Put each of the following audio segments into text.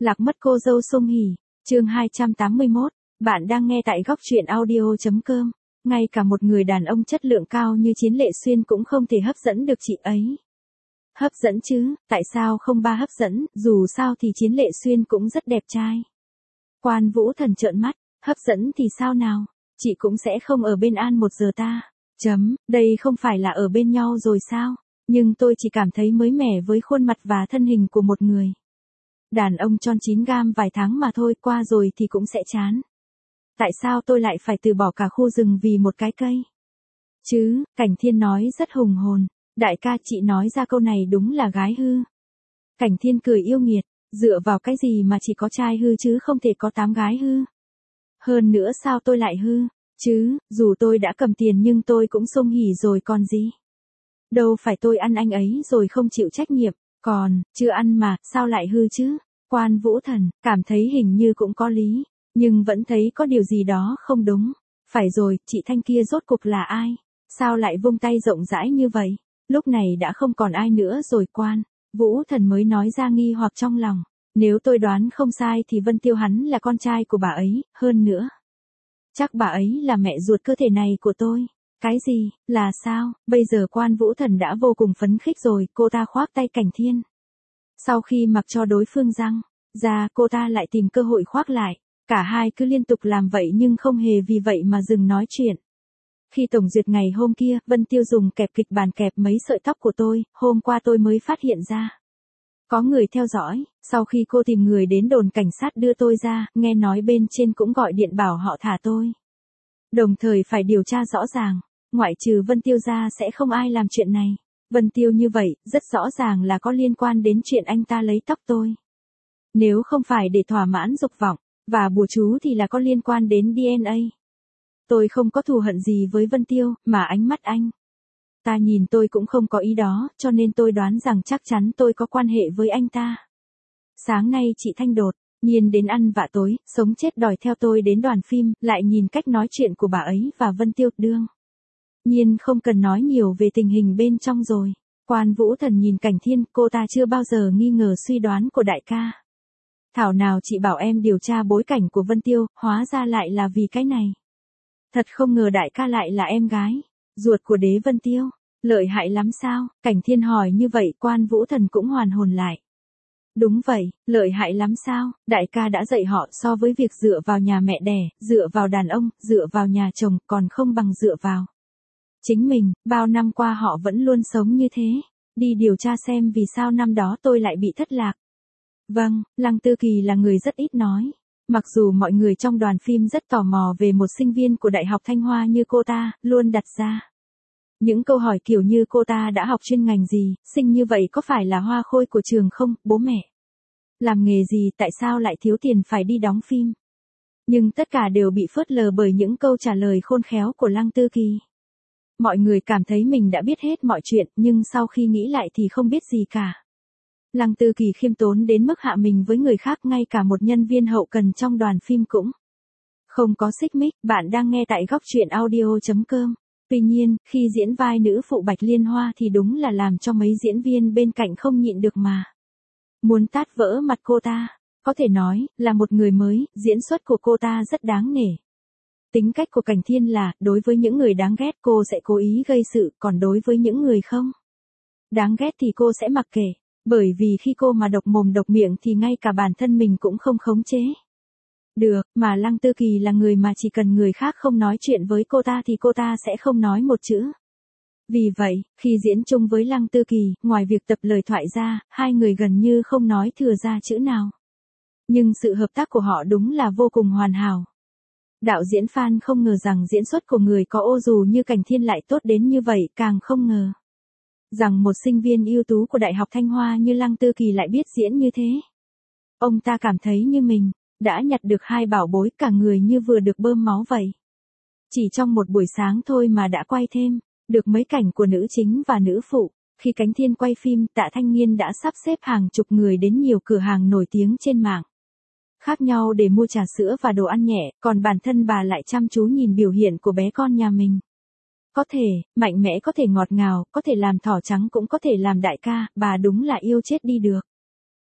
Lạc mất cô dâu Song Hỷ, chương 281, bạn đang nghe tại góc truyện audio.com. Ngay cả một người đàn ông chất lượng cao như Chiến Lệ Xuyên cũng không thể hấp dẫn được chị ấy. Hấp dẫn chứ, tại sao không ba hấp dẫn, dù sao thì Chiến Lệ Xuyên cũng rất đẹp trai. Quan Vũ Thần trợn mắt, hấp dẫn thì sao nào, chị cũng sẽ không ở bên An 1 giờ ta. Đây không phải là ở bên nhau rồi sao, nhưng tôi chỉ cảm thấy mới mẻ với khuôn mặt và thân hình của một người. Đàn ông tròn 9 gam vài tháng mà thôi, qua rồi thì cũng sẽ chán. Tại sao tôi lại phải từ bỏ cả khu rừng vì một cái cây? Chứ, Cảnh Thiên nói rất hùng hồn, đại ca chị nói ra câu này đúng là gái hư. Cảnh Thiên cười yêu nghiệt, dựa vào cái gì mà chỉ có trai hư chứ không thể có 8 gái hư. Hơn nữa sao tôi lại hư, chứ, dù tôi đã cầm tiền nhưng tôi cũng Song Hỷ rồi còn gì. Đâu phải tôi ăn anh ấy rồi không chịu trách nhiệm, còn, chưa ăn mà, sao lại hư chứ? Quan Vũ Thần, cảm thấy hình như cũng có lý, nhưng vẫn thấy có điều gì đó không đúng. Phải rồi, chị Thanh kia rốt cuộc là ai? Sao lại vung tay rộng rãi như vậy? Lúc này đã không còn ai nữa rồi. Quan Vũ Thần mới nói ra nghi hoặc trong lòng. Nếu tôi đoán không sai thì Vân Tiêu hắn là con trai của bà ấy, hơn nữa. Chắc bà ấy là mẹ ruột cơ thể này của tôi. Cái gì, là sao? Bây giờ Quan Vũ Thần đã vô cùng phấn khích rồi, cô ta khoác tay Cảnh Thiên. Sau khi mặc cho đối phương răng ra, cô ta lại tìm cơ hội khoác lại. Cả hai cứ liên tục làm vậy nhưng không hề vì vậy mà dừng nói chuyện. Khi tổng duyệt ngày hôm kia, Vân Tiêu dùng kẹp kịch bản kẹp mấy sợi tóc của tôi, hôm qua tôi mới phát hiện ra. Có người theo dõi, sau khi cô tìm người đến đồn cảnh sát đưa tôi ra, nghe nói bên trên cũng gọi điện bảo họ thả tôi. Đồng thời phải điều tra rõ ràng, ngoại trừ Vân Tiêu ra sẽ không ai làm chuyện này. Vân Tiêu như vậy, rất rõ ràng là có liên quan đến chuyện anh ta lấy tóc tôi. Nếu không phải để thỏa mãn dục vọng, và bùa chú thì là có liên quan đến DNA. Tôi không có thù hận gì với Vân Tiêu, mà ánh mắt anh ta nhìn tôi cũng không có ý đó, cho nên tôi đoán rằng chắc chắn tôi có quan hệ với anh ta. Sáng nay chị Thanh đột nhiên đến ăn vạ tối, sống chết đòi theo tôi đến đoàn phim, lại nhìn cách nói chuyện của bà ấy và Vân Tiêu, đương nhiên không cần nói nhiều về tình hình bên trong rồi. Quan Vũ Thần nhìn Cảnh Thiên, cô ta chưa bao giờ nghi ngờ suy đoán của đại ca. Thảo nào chị bảo em điều tra bối cảnh của Vân Tiêu, hóa ra lại là vì cái này. Thật không ngờ đại ca lại là em gái ruột của đế Vân Tiêu. Lợi hại lắm sao? Cảnh Thiên hỏi như vậy, Quan Vũ Thần cũng hoàn hồn lại. Đúng vậy, lợi hại lắm sao? Đại ca đã dạy họ so với việc dựa vào nhà mẹ đẻ, dựa vào đàn ông, dựa vào nhà chồng, còn không bằng dựa vào chính mình. Bao năm qua họ vẫn luôn sống như thế. Đi điều tra xem vì sao năm đó tôi lại bị thất lạc. Vâng, Lăng Tư Kỳ là người rất ít nói. Mặc dù mọi người trong đoàn phim rất tò mò về một sinh viên của Đại học Thanh Hoa như cô ta, luôn đặt ra những câu hỏi kiểu như cô ta đã học chuyên ngành gì, xinh như vậy có phải là hoa khôi của trường không, bố mẹ làm nghề gì, tại sao lại thiếu tiền phải đi đóng phim. Nhưng tất cả đều bị phớt lờ bởi những câu trả lời khôn khéo của Lăng Tư Kỳ. Mọi người cảm thấy mình đã biết hết mọi chuyện, nhưng sau khi nghĩ lại thì không biết gì cả. Lăng Tư Kỳ khiêm tốn đến mức hạ mình với người khác, ngay cả một nhân viên hậu cần trong đoàn phim cũng không có xích mích. Bạn đang nghe tại góc truyện audio.com. Tuy nhiên, khi diễn vai nữ phụ Bạch Liên Hoa thì đúng là làm cho mấy diễn viên bên cạnh không nhịn được mà muốn tát vỡ mặt cô ta. Có thể nói, là một người mới, diễn xuất của cô ta rất đáng nể. Tính cách của Cảnh Thiên là, đối với những người đáng ghét cô sẽ cố ý gây sự, còn đối với những người không đáng ghét thì cô sẽ mặc kệ. Bởi vì khi cô mà độc mồm độc miệng thì ngay cả bản thân mình cũng không khống chế được, mà Lăng Tư Kỳ là người mà chỉ cần người khác không nói chuyện với cô ta thì cô ta sẽ không nói một chữ. Vì vậy, khi diễn chung với Lăng Tư Kỳ, ngoài việc tập lời thoại ra, hai người gần như không nói thừa ra chữ nào. Nhưng sự hợp tác của họ đúng là vô cùng hoàn hảo. Đạo diễn Phan không ngờ rằng diễn xuất của người có ô dù như Cảnh Thiên lại tốt đến như vậy, càng không ngờ rằng một sinh viên ưu tú của Đại học Thanh Hoa như Lăng Tư Kỳ lại biết diễn như thế. Ông ta cảm thấy như mình đã nhặt được hai bảo bối, cả người như vừa được bơm máu vậy. Chỉ trong một buổi sáng thôi mà đã quay thêm được mấy cảnh của nữ chính và nữ phụ. Khi Cảnh Thiên quay phim, Tạ Thanh Nghiên đã sắp xếp hàng chục người đến nhiều cửa hàng nổi tiếng trên mạng khác nhau để mua trà sữa và đồ ăn nhẹ, còn bản thân bà lại chăm chú nhìn biểu hiện của bé con nhà mình. Có thể mạnh mẽ, có thể ngọt ngào, có thể làm thỏ trắng, cũng có thể làm đại ca, bà đúng là yêu chết đi được.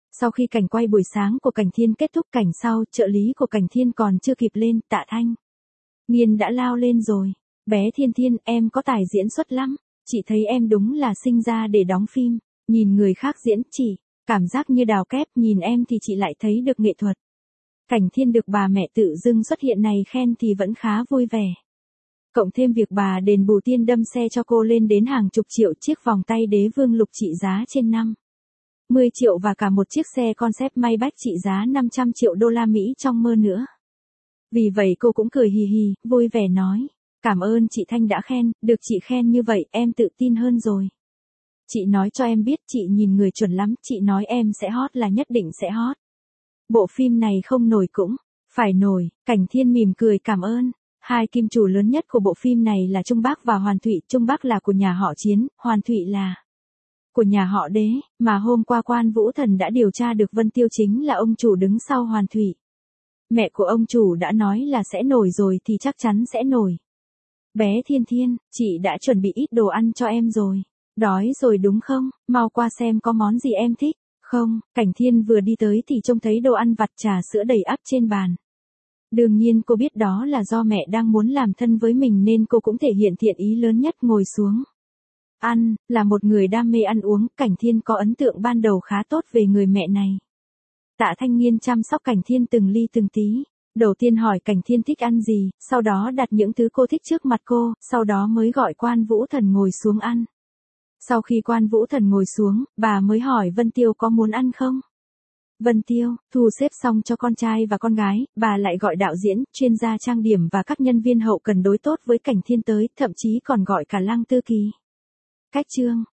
Sau khi cảnh quay buổi sáng của Cảnh Thiên kết thúc, cảnh sau, trợ lý của Cảnh Thiên còn chưa kịp lên, Tạ Thanh Nghiên đã lao lên rồi. Bé Thiên Thiên, em có tài diễn xuất lắm. Chị thấy em đúng là sinh ra để đóng phim. Nhìn người khác diễn chỉ, cảm giác như đào kép, nhìn em thì chị lại thấy được nghệ thuật. Cảnh Thiên được bà mẹ tự dưng xuất hiện này khen thì vẫn khá vui vẻ. Cộng thêm việc bà đền bù tiền đâm xe cho cô lên đến hàng chục triệu, chiếc vòng tay đế vương lục trị giá trên 50 triệu và cả một chiếc xe concept Maybach trị giá 500 triệu đô la Mỹ trong mơ nữa. Vì vậy cô cũng cười hì hì, vui vẻ nói. Cảm ơn chị Thanh đã khen, được chị khen như vậy em tự tin hơn rồi. Chị nói cho em biết chị nhìn người chuẩn lắm, chị nói em sẽ hot là nhất định sẽ hot. Bộ phim này không nổi cũng phải nổi. Cảnh Thiên mỉm cười cảm ơn. Hai kim chủ lớn nhất của bộ phim này là Trung Bắc và Hoàn Thụy. Trung Bắc là của nhà họ Chiến, Hoàn Thụy là của nhà họ Đế, mà hôm qua Quan Vũ Thần đã điều tra được Vân Tiêu chính là ông chủ đứng sau Hoàn Thụy. Mẹ của ông chủ đã nói là sẽ nổi rồi thì chắc chắn sẽ nổi. Bé Thiên Thiên, chị đã chuẩn bị ít đồ ăn cho em rồi. Đói rồi đúng không? Mau qua xem có món gì em thích. Không, Cảnh Thiên vừa đi tới thì trông thấy đồ ăn vặt trà sữa đầy ắp trên bàn. Đương nhiên cô biết đó là do mẹ đang muốn làm thân với mình nên cô cũng thể hiện thiện ý lớn nhất, ngồi xuống. Ăn, là một người đam mê ăn uống, Cảnh Thiên có ấn tượng ban đầu khá tốt về người mẹ này. Tạ Thanh Nghiên chăm sóc Cảnh Thiên từng ly từng tí. Đầu tiên hỏi Cảnh Thiên thích ăn gì, sau đó đặt những thứ cô thích trước mặt cô, sau đó mới gọi Quan Vũ Thần ngồi xuống ăn. Sau khi Quan Vũ Thần ngồi xuống, bà mới hỏi Vân Tiêu có muốn ăn không? Vân Tiêu, thu xếp xong cho con trai và con gái, bà lại gọi đạo diễn, chuyên gia trang điểm và các nhân viên hậu cần đối tốt với Cảnh Thiên tới, thậm chí còn gọi cả Lăng Tư Kỳ. Cách chương